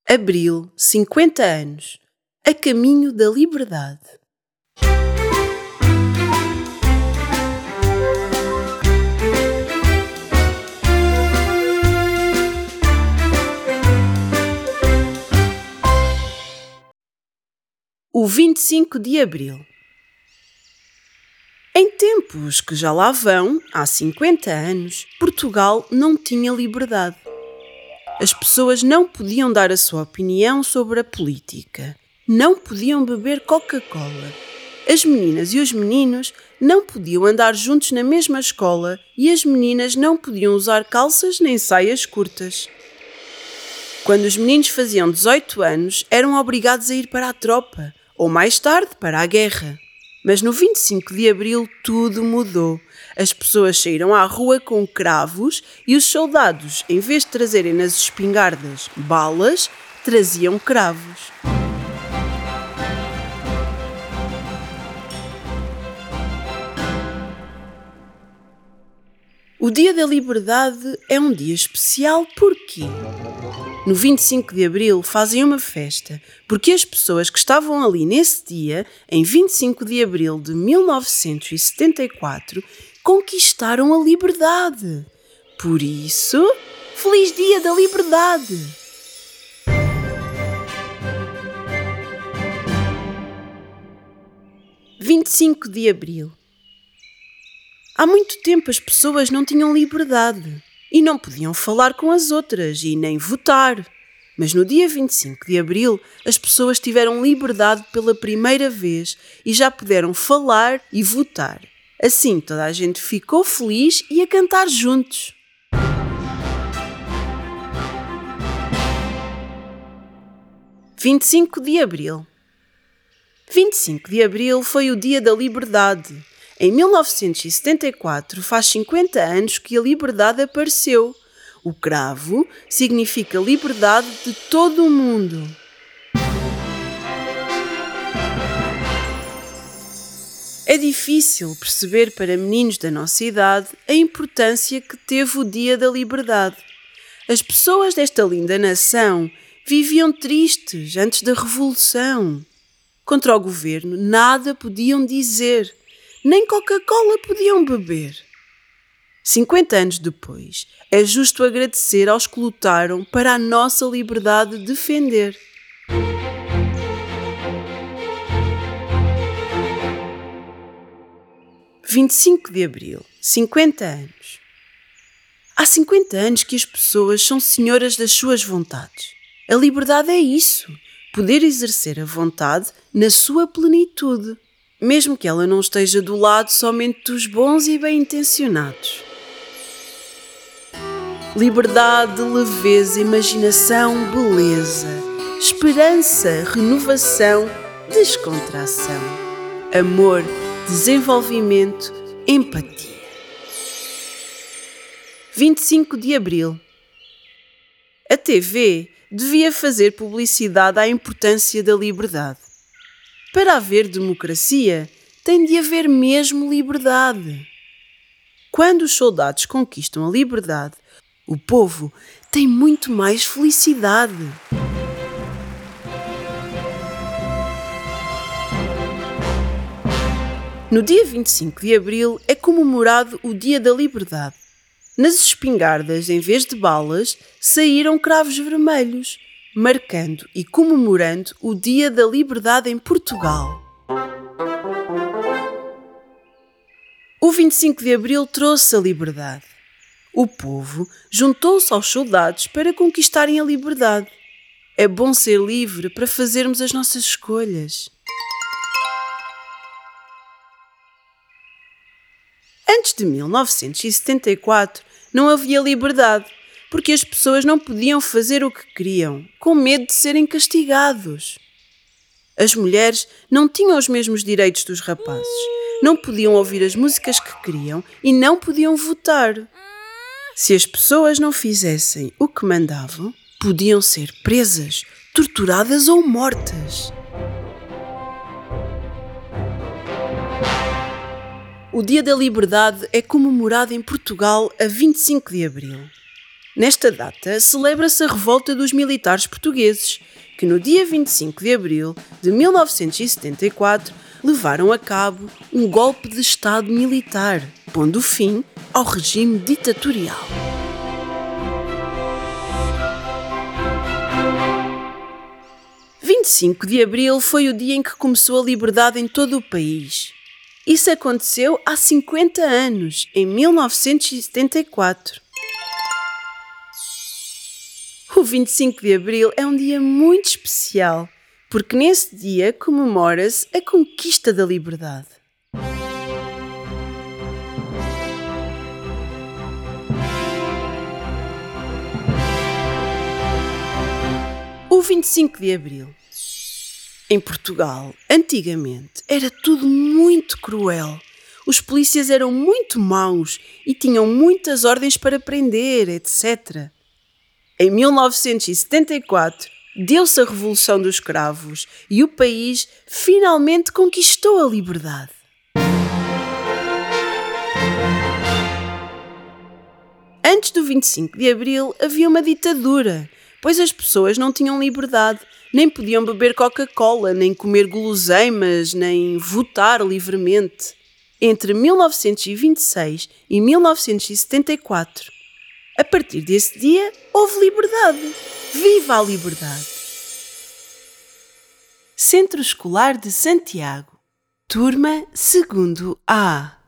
Abril, 50 anos, a caminho da liberdade. O 25 de Abril. Em tempos que já lá vão, há 50 anos, Portugal não tinha liberdade. As pessoas não podiam dar a sua opinião sobre a política. Não podiam beber Coca-Cola. As meninas e os meninos não podiam andar juntos na mesma escola e as meninas não podiam usar calças nem saias curtas. Quando os meninos faziam 18 anos, eram obrigados a ir para a tropa, ou mais tarde para a guerra. Mas no 25 de Abril tudo mudou. As pessoas saíram à rua com cravos e os soldados, em vez de trazerem nas espingardas balas, traziam cravos. O Dia da Liberdade é um dia especial porquê? No 25 de Abril fazem uma festa, porque as pessoas que estavam ali nesse dia, em 25 de Abril de 1974, conquistaram a liberdade. Por isso, Feliz Dia da Liberdade! 25 de Abril. Há muito tempo as pessoas não tinham liberdade. E não podiam falar com as outras e nem votar. Mas no dia 25 de Abril, as pessoas tiveram liberdade pela primeira vez e já puderam falar e votar. Assim, toda a gente ficou feliz e a cantar juntos. – 25 de Abril. 25 de Abril foi o Dia da Liberdade. Em 1974 faz 50 anos que a liberdade apareceu. O cravo significa liberdade de todo o mundo. É difícil perceber para meninos da nossa idade a importância que teve o Dia da Liberdade. As pessoas desta linda nação viviam tristes antes da Revolução. Contra o governo nada podiam dizer. Nem Coca-Cola podiam beber. 50 anos depois, é justo agradecer aos que lutaram para a nossa liberdade defender. – 25 de Abril, 50 anos. Há 50 anos que as pessoas são senhoras das suas vontades. A liberdade é isso, poder exercer a vontade na sua plenitude. Mesmo que ela não esteja do lado somente dos bons e bem-intencionados. Liberdade, leveza, imaginação, beleza, esperança, renovação, descontração, amor, desenvolvimento, empatia. 25 de Abril. A TV devia fazer publicidade à importância da liberdade. Para haver democracia, tem de haver mesmo liberdade. Quando os soldados conquistam a liberdade, o povo tem muito mais felicidade. No dia 25 de Abril é comemorado o Dia da Liberdade. Nas espingardas, em vez de balas, saíram cravos vermelhos, marcando e comemorando o Dia da Liberdade em Portugal. O 25 de Abril trouxe a liberdade. O povo juntou-se aos soldados para conquistarem a liberdade. É bom ser livre para fazermos as nossas escolhas. Antes de 1974, não havia liberdade. Porque as pessoas não podiam fazer o que queriam, com medo de serem castigados. As mulheres não tinham os mesmos direitos dos rapazes, não podiam ouvir as músicas que queriam e não podiam votar. Se as pessoas não fizessem o que mandavam, podiam ser presas, torturadas ou mortas. O Dia da Liberdade é comemorado em Portugal a 25 de Abril. Nesta data celebra-se a revolta dos militares portugueses, que no dia 25 de abril de 1974 levaram a cabo um golpe de Estado militar, pondo fim ao regime ditatorial. O 25 de abril foi o dia em que começou a liberdade em todo o país. Isso aconteceu há 50 anos, em 1974. O 25 de abril é um dia muito especial, porque nesse dia comemora-se a conquista da liberdade. O 25 de abril. Em Portugal, antigamente, era tudo muito cruel. Os polícias eram muito maus e tinham muitas ordens para prender, etc. Em 1974, deu-se a Revolução dos Cravos e o país finalmente conquistou a liberdade. Antes do 25 de abril havia uma ditadura, pois as pessoas não tinham liberdade, nem podiam beber Coca-Cola, nem comer guloseimas, nem votar livremente. Entre 1926 e 1974. A partir desse dia, houve liberdade. Viva a liberdade! Centro Escolar de Santiago, Turma 2A.